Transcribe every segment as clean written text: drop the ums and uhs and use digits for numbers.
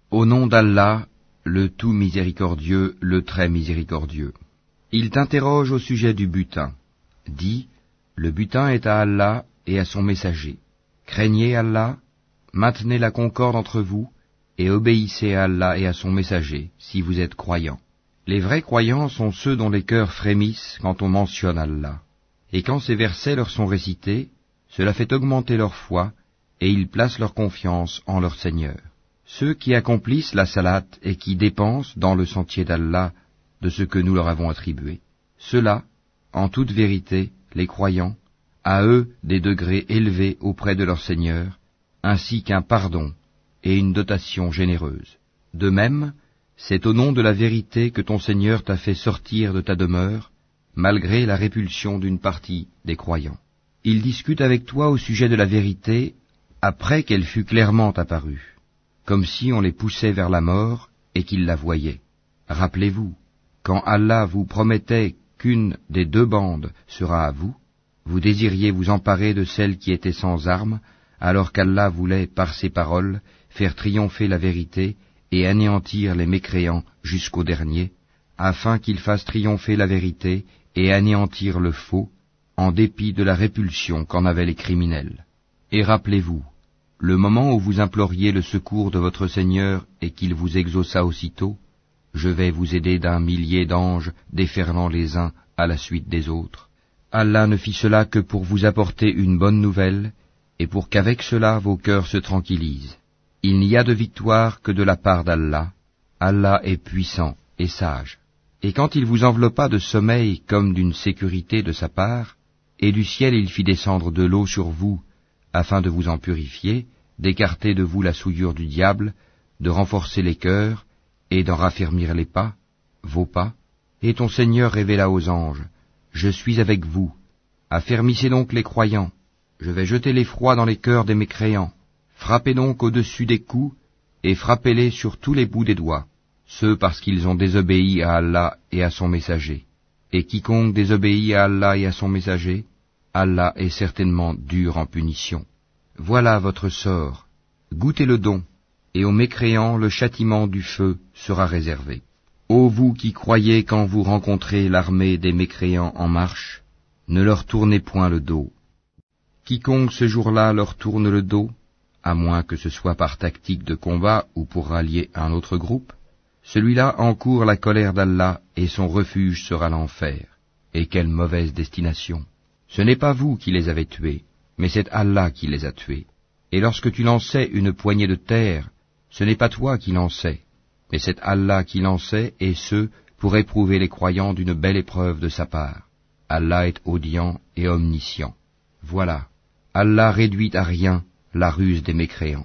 Au nom d'Allah, le tout miséricordieux, le très miséricordieux. Il t'interroge au sujet du butin. Dis, le butin est à Allah et à son messager. Craignez Allah, maintenez la concorde entre vous, et obéissez à Allah et à son messager, si vous êtes croyants. Les vrais croyants sont ceux dont les cœurs frémissent quand on mentionne Allah. Et quand ces versets leur sont récités, cela fait augmenter leur foi, et ils placent leur confiance en leur Seigneur. Ceux qui accomplissent la salate et qui dépensent dans le sentier d'Allah de ce que nous leur avons attribué. Ceux-là, en toute vérité, les croyants, à eux des degrés élevés auprès de leur Seigneur, ainsi qu'un pardon et une dotation généreuse. De même, c'est au nom de la vérité que ton Seigneur t'a fait sortir de ta demeure, malgré la répulsion d'une partie des croyants. Il discute avec toi au sujet de la vérité après qu'elle fût clairement apparue, comme si on les poussait vers la mort et qu'ils la voyaient. Rappelez-vous, quand Allah vous promettait qu'une des deux bandes sera à vous, vous désiriez vous emparer de celle qui était sans armes, alors qu'Allah voulait, par ses paroles, faire triompher la vérité et anéantir les mécréants jusqu'au dernier, afin qu'il fasse triompher la vérité et anéantir le faux, en dépit de la répulsion qu'en avaient les criminels. Et rappelez-vous, le moment où vous imploriez le secours de votre Seigneur et qu'il vous exauça aussitôt, je vais vous aider d'un millier d'anges déferlant les uns à la suite des autres. Allah ne fit cela que pour vous apporter une bonne nouvelle, et pour qu'avec cela vos cœurs se tranquillisent. Il n'y a de victoire que de la part d'Allah. Allah est puissant et sage. Et quand il vous enveloppa de sommeil comme d'une sécurité de sa part, et du ciel il fit descendre de l'eau sur vous, afin de vous en purifier, d'écarter de vous la souillure du diable, de renforcer les cœurs, et d'en raffermir les pas, vos pas, et ton Seigneur révéla aux anges, « Je suis avec vous, affermissez donc les croyants, je vais jeter l'effroi dans les cœurs des mécréants, frappez donc au-dessus des coups, et frappez-les sur tous les bouts des doigts, ceux parce qu'ils ont désobéi à Allah et à son messager. Et quiconque désobéit à Allah et à son messager, Allah est certainement dur en punition. Voilà votre sort, goûtez le don, et aux mécréants le châtiment du feu sera réservé. Ô vous qui croyez quand vous rencontrez l'armée des mécréants en marche, ne leur tournez point le dos. Quiconque ce jour-là leur tourne le dos, à moins que ce soit par tactique de combat ou pour rallier un autre groupe, celui-là encourt la colère d'Allah et son refuge sera l'enfer. Et quelle mauvaise destination! Ce n'est pas vous qui les avez tués, mais c'est Allah qui les a tués. Et lorsque tu lançais une poignée de terre, ce n'est pas toi qui lançais, mais c'est Allah qui lançait, et ce, pour éprouver les croyants d'une belle épreuve de sa part. Allah est audient et omniscient. Voilà, Allah réduit à rien la ruse des mécréants.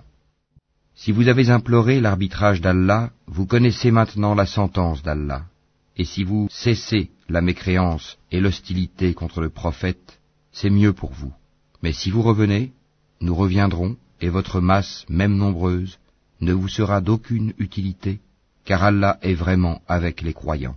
Si vous avez imploré l'arbitrage d'Allah, vous connaissez maintenant la sentence d'Allah. Et si vous cessez la mécréance et l'hostilité contre le prophète, c'est mieux pour vous. Mais si vous revenez, nous reviendrons, et votre masse, même nombreuse, ne vous sera d'aucune utilité, car Allah est vraiment avec les croyants.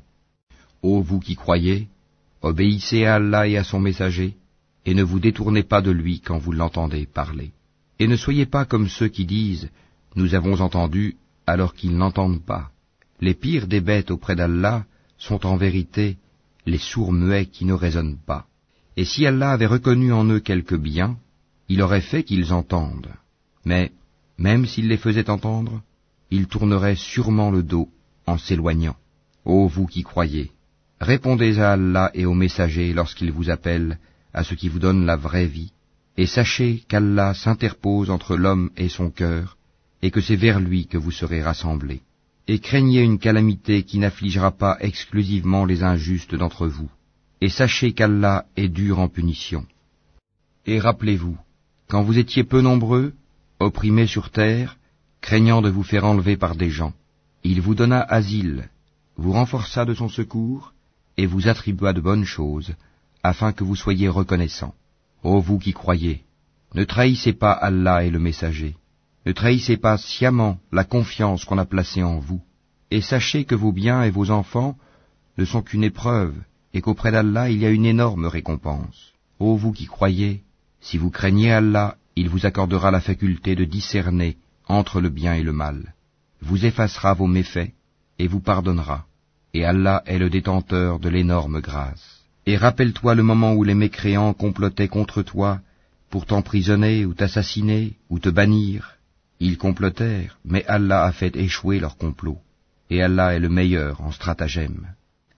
Ô vous qui croyez, obéissez à Allah et à son messager, et ne vous détournez pas de lui quand vous l'entendez parler. Et ne soyez pas comme ceux qui disent « Nous avons entendu » alors qu'ils n'entendent pas. Les pires des bêtes auprès d'Allah sont en vérité les sourds muets qui ne raisonnent pas. Et si Allah avait reconnu en eux quelque bien, il aurait fait qu'ils entendent. Mais, même s'il les faisait entendre, ils tourneraient sûrement le dos en s'éloignant. Ô vous qui croyez, répondez à Allah et aux messagers lorsqu'ils vous appellent à ce qui vous donne la vraie vie, et sachez qu'Allah s'interpose entre l'homme et son cœur, et que c'est vers lui que vous serez rassemblés. Et craignez une calamité qui n'affligera pas exclusivement les injustes d'entre vous, et sachez qu'Allah est dur en punition. Et rappelez-vous, quand vous étiez peu nombreux, opprimés sur terre, craignant de vous faire enlever par des gens, il vous donna asile, vous renforça de son secours, et vous attribua de bonnes choses, afin que vous soyez reconnaissants. Ô vous qui croyez, ne trahissez pas Allah et le messager, ne trahissez pas sciemment la confiance qu'on a placée en vous, et sachez que vos biens et vos enfants ne sont qu'une épreuve, et qu'auprès d'Allah il y a une énorme récompense. Ô vous qui croyez, si vous craignez Allah, il vous accordera la faculté de discerner entre le bien et le mal. vous effacera vos méfaits et vous pardonnera. Et Allah est le détenteur de l'énorme grâce. Et rappelle-toi le moment où les mécréants complotaient contre toi pour t'emprisonner ou t'assassiner ou te bannir. Ils complotèrent, mais Allah a fait échouer leur complot. Et Allah est le meilleur en stratagème.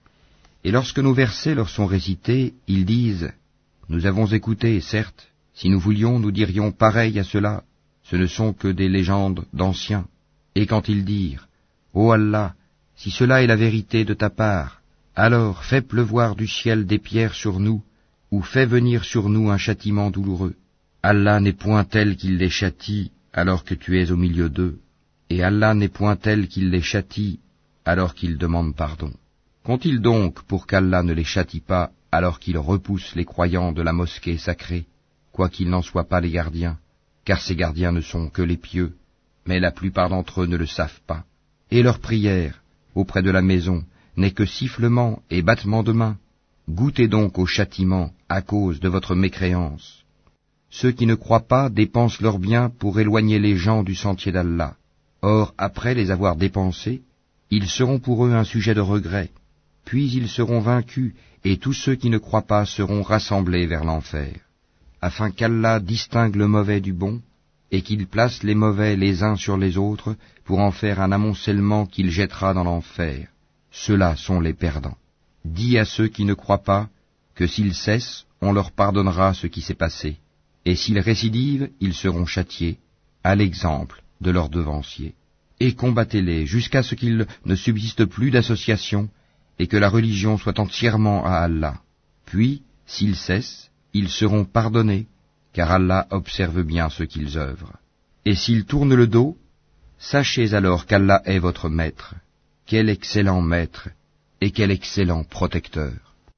Et lorsque nos versets leur sont récités, ils disent « Nous avons écouté, certes, si nous voulions, nous dirions pareil à cela, ce ne sont que des légendes d'anciens. » Et quand ils dirent « Ô Allah, si cela est la vérité de ta part, alors fais pleuvoir du ciel des pierres sur nous, ou fais venir sur nous un châtiment douloureux. Allah n'est point tel qu'il les châtie alors que tu es au milieu d'eux, et Allah n'est point tel qu'il les châtie alors qu'ils demandent pardon. Qu'ont-ils donc pour qu'Allah ne les châtie pas alors qu'ils repoussent les croyants de la mosquée sacrée, quoiqu'ils n'en soient pas les gardiens, car ces gardiens ne sont que les pieux, mais la plupart d'entre eux ne le savent pas. Et leur prière auprès de la maison n'est que sifflement et battement de main. Goûtez donc au châtiment à cause de votre mécréance. Ceux qui ne croient pas dépensent leurs biens pour éloigner les gens du sentier d'Allah. Or, après les avoir dépensés, ils seront pour eux un sujet de regret. Puis ils seront vaincus, et tous ceux qui ne croient pas seront rassemblés vers l'enfer. Afin qu'Allah distingue le mauvais du bon, et qu'il place les mauvais les uns sur les autres, pour en faire un amoncellement qu'il jettera dans l'enfer. Ceux-là sont les perdants. Dis à ceux qui ne croient pas, que s'ils cessent, on leur pardonnera ce qui s'est passé, et s'ils récidivent, ils seront châtiés, à l'exemple de leurs devanciers. Et combattez-les jusqu'à ce qu'il ne subsiste plus d'association, et que la religion soit entièrement à Allah. Puis, s'ils cessent, ils seront pardonnés, car Allah observe bien ce qu'ils œuvrent. Et s'ils tournent le dos, sachez alors qu'Allah est votre maître. Quel excellent maître, et quel excellent protecteur.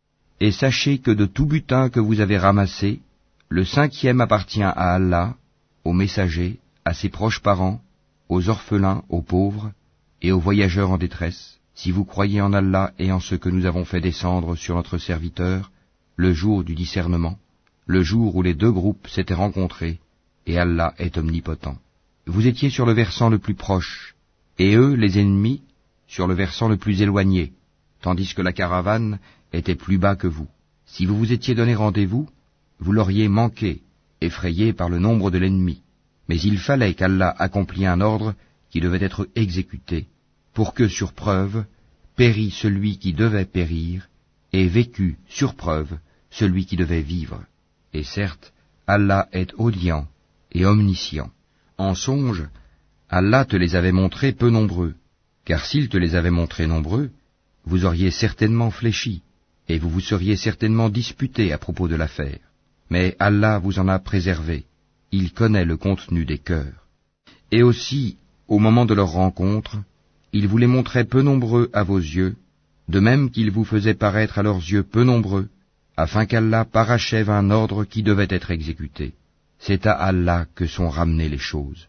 Et sachez que de tout butin que vous avez ramassé, le 5e appartient à Allah, aux messagers, à ses proches parents, aux orphelins, aux pauvres, et aux voyageurs en détresse, si vous croyez en Allah et en ce que nous avons fait descendre sur notre serviteur, le jour du discernement, le jour où les deux groupes s'étaient rencontrés, et Allah est omnipotent. Vous étiez sur le versant le plus proche, et eux, les ennemis, sur le versant le plus éloigné, tandis que la caravane était plus bas que vous. Si vous vous étiez donné rendez-vous, vous l'auriez manqué, effrayé par le nombre de l'ennemi. Mais il fallait qu'Allah accomplît un ordre qui devait être exécuté, pour que, sur preuve, pérît celui qui devait périr, et vécut, sur preuve, celui qui devait vivre. Et certes, Allah est audient et omniscient. En songe, Allah te les avait montrés peu nombreux, car s'il te les avait montrés nombreux, vous auriez certainement fléchi, et vous vous seriez certainement disputé à propos de l'affaire. Mais Allah vous en a préservé, il connaît le contenu des cœurs. Et aussi, au moment de leur rencontre, il vous les montrait peu nombreux à vos yeux, de même qu'il vous faisait paraître à leurs yeux peu nombreux, afin qu'Allah parachève un ordre qui devait être exécuté. C'est à Allah que sont ramenées les choses.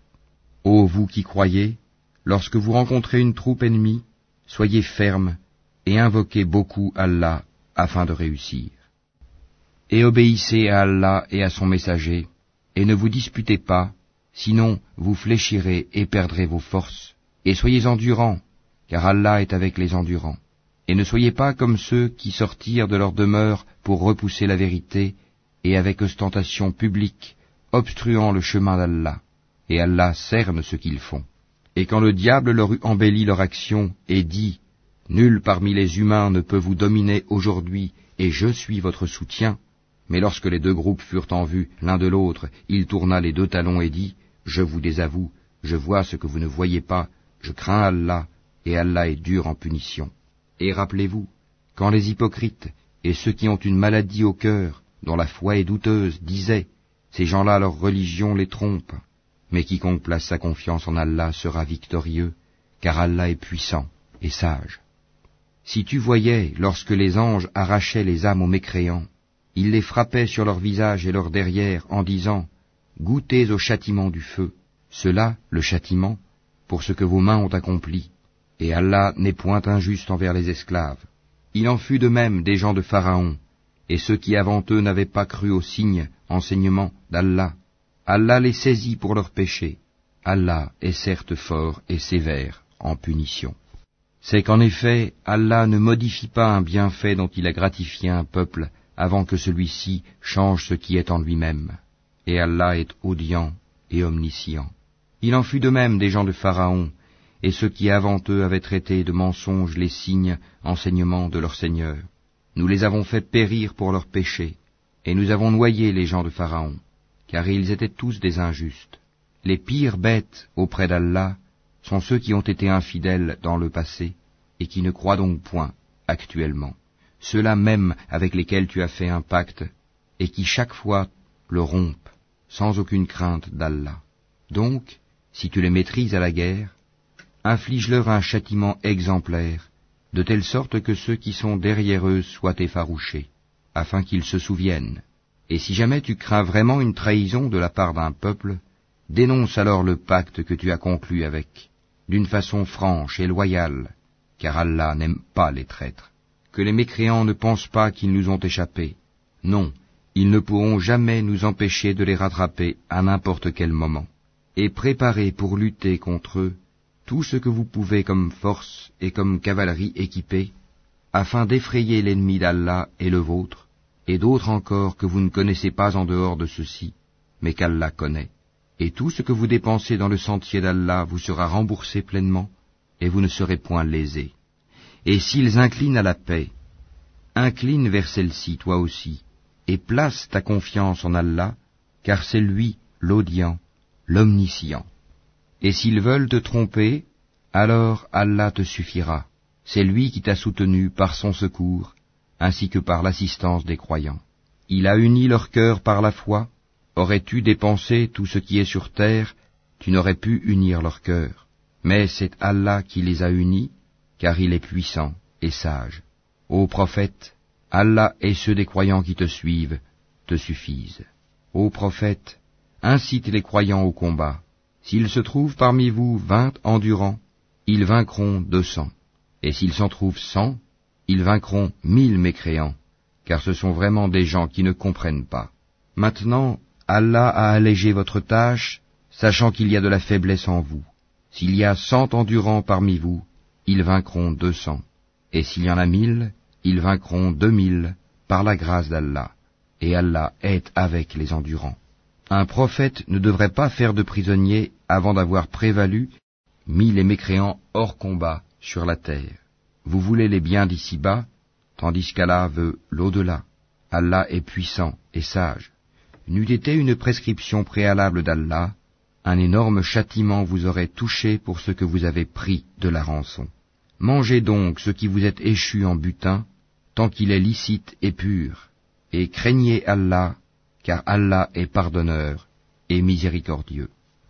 Ô vous qui croyez, lorsque vous rencontrez une troupe ennemie, soyez fermes et invoquez beaucoup Allah afin de réussir. Et obéissez à Allah et à son messager, et ne vous disputez pas, sinon vous fléchirez et perdrez vos forces, et soyez endurants, car Allah est avec les endurants. Et ne soyez pas comme ceux qui sortirent de leur demeure pour repousser la vérité, et avec ostentation publique, obstruant le chemin d'Allah, et Allah cerne ce qu'ils font. Et quand le diable leur eut embelli leur action, et dit, « Nul parmi les humains ne peut vous dominer aujourd'hui, et je suis votre soutien », mais lorsque les deux groupes furent en vue l'un de l'autre, il tourna les deux talons et dit, « Je vous désavoue, je vois ce que vous ne voyez pas, je crains Allah, et Allah est dur en punition. » Et rappelez-vous, quand les hypocrites et ceux qui ont une maladie au cœur, dont la foi est douteuse, disaient, « Ces gens-là, leur religion les trompe. » Mais quiconque place sa confiance en Allah sera victorieux, car Allah est puissant et sage. Si tu voyais, lorsque les anges arrachaient les âmes aux mécréants, ils les frappaient sur leur visage et leur derrière en disant, « Goûtez au châtiment du feu. » Cela, le châtiment, pour ce que vos mains ont accompli. Et Allah n'est point injuste envers les esclaves. Il en fut de même des gens de Pharaon, et ceux qui avant eux n'avaient pas cru aux signes, enseignements d'Allah. Allah les saisit pour leurs péchés. Allah est certes fort et sévère. en punition. C'est qu'en effet, Allah ne modifie pas un bienfait dont il a gratifié un peuple avant que celui-ci change ce qui est en lui-même. Et Allah est audient et omniscient. Il en fut de même des gens de Pharaon, et ceux qui avant eux avaient traité de mensonges les signes, enseignements de leur Seigneur. Nous les avons fait périr pour leurs péchés, et nous avons noyé les gens de Pharaon, car ils étaient tous des injustes. Les pires bêtes auprès d'Allah sont ceux qui ont été infidèles dans le passé, et qui ne croient donc point actuellement. Ceux-là même avec lesquels tu as fait un pacte, et qui chaque fois le rompent, sans aucune crainte d'Allah. Donc, si tu les maîtrises à la guerre, inflige-leur un châtiment exemplaire, de telle sorte que ceux qui sont derrière eux soient effarouchés, afin qu'ils se souviennent. Et si jamais tu crains vraiment une trahison de la part d'un peuple, dénonce alors le pacte que tu as conclu avec, d'une façon franche et loyale, car Allah n'aime pas les traîtres. Que les mécréants ne pensent pas qu'ils nous ont échappé. Non, ils ne pourront jamais nous empêcher de les rattraper à n'importe quel moment. Et préparez pour lutter contre eux tout ce que vous pouvez comme force et comme cavalerie équipée, afin d'effrayer l'ennemi d'Allah et le vôtre, et d'autres encore que vous ne connaissez pas en dehors de ceux-ci, mais qu'Allah connaît. Et tout ce que vous dépensez dans le sentier d'Allah vous sera remboursé pleinement, et vous ne serez point lésés. Et s'ils inclinent à la paix, incline vers celle-ci toi aussi, et place ta confiance en Allah, car c'est lui l'audient, l'omniscient. Et s'ils veulent te tromper, alors Allah te suffira. C'est lui qui t'a soutenu par son secours, ainsi que par l'assistance des croyants. Il a uni leur cœur par la foi. Aurais-tu dépensé tout ce qui est sur terre, tu n'aurais pu unir leur cœur. Mais c'est Allah qui les a unis, car il est puissant et sage. Ô prophète, Allah et ceux des croyants qui te suivent te suffisent. Ô prophète, incite les croyants au combat. S'il se trouve parmi vous 20 endurants, ils vaincront 200. Et s'il s'en trouve 100, ils vaincront 1000 mécréants, car ce sont vraiment des gens qui ne comprennent pas. Maintenant, Allah a allégé votre tâche, sachant qu'il y a de la faiblesse en vous. S'il y a 100 endurants parmi vous, ils vaincront 200. Et s'il y en a 1000, ils vaincront 2000, par la grâce d'Allah. Et Allah est avec les endurants. Un prophète ne devrait pas faire de prisonniers avant d'avoir prévalu, mis les mécréants hors combat sur la terre. Vous voulez les biens d'ici-bas, tandis qu'Allah veut l'au-delà. Allah est puissant et sage. N'eût été une prescription préalable d'Allah, un énorme châtiment vous aurait touché pour ce que vous avez pris de la rançon. Mangez donc ce qui vous est échu en butin, tant qu'il est licite et pur, et craignez Allah, car Allah est pardonneur et miséricordieux.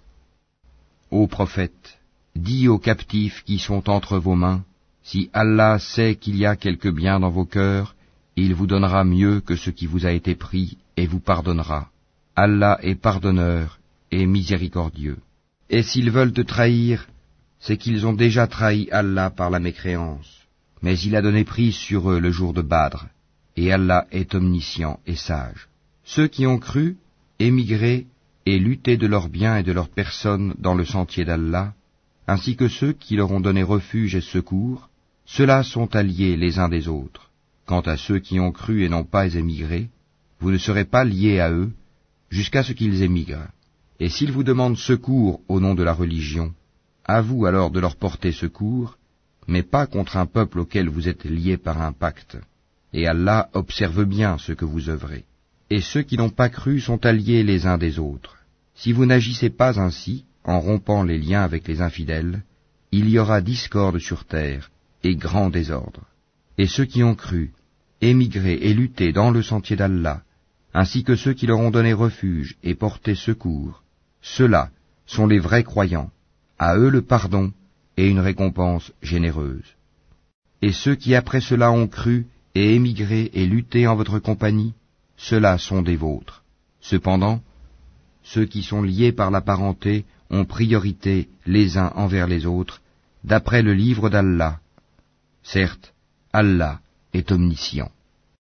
Ô prophète, dis aux captifs qui sont entre vos mains, si Allah sait qu'il y a quelque bien dans vos cœurs, il vous donnera mieux que ce qui vous a été pris et vous pardonnera. Allah est pardonneur et miséricordieux. Et s'ils veulent te trahir, c'est qu'ils ont déjà trahi Allah par la mécréance. Mais il a donné prise sur eux le jour de Badr, et Allah est omniscient et sage. Ceux qui ont cru, émigré et lutté de leurs biens et de leurs personnes dans le sentier d'Allah, ainsi que ceux qui leur ont donné refuge et secours, ceux-là sont alliés les uns des autres. Quant à ceux qui ont cru et n'ont pas émigré, vous ne serez pas liés à eux jusqu'à ce qu'ils émigrent. Et s'ils vous demandent secours au nom de la religion, à vous alors de leur porter secours, mais pas contre un peuple auquel vous êtes liés par un pacte. Et Allah observe bien ce que vous œuvrez. Et ceux qui n'ont pas cru sont alliés les uns des autres. Si vous n'agissez pas ainsi, en rompant les liens avec les infidèles, il y aura discorde sur terre et grand désordre. Et ceux qui ont cru, émigré et lutté dans le sentier d'Allah, ainsi que ceux qui leur ont donné refuge et porté secours, ceux-là sont les vrais croyants, à eux le pardon et une récompense généreuse. Et ceux qui après cela ont cru et émigré et lutté en votre compagnie, ceux-là sont des vôtres. Cependant, ceux qui sont liés par la parenté ont priorité les uns envers les autres, d'après le livre d'Allah. Certes, Allah est omniscient.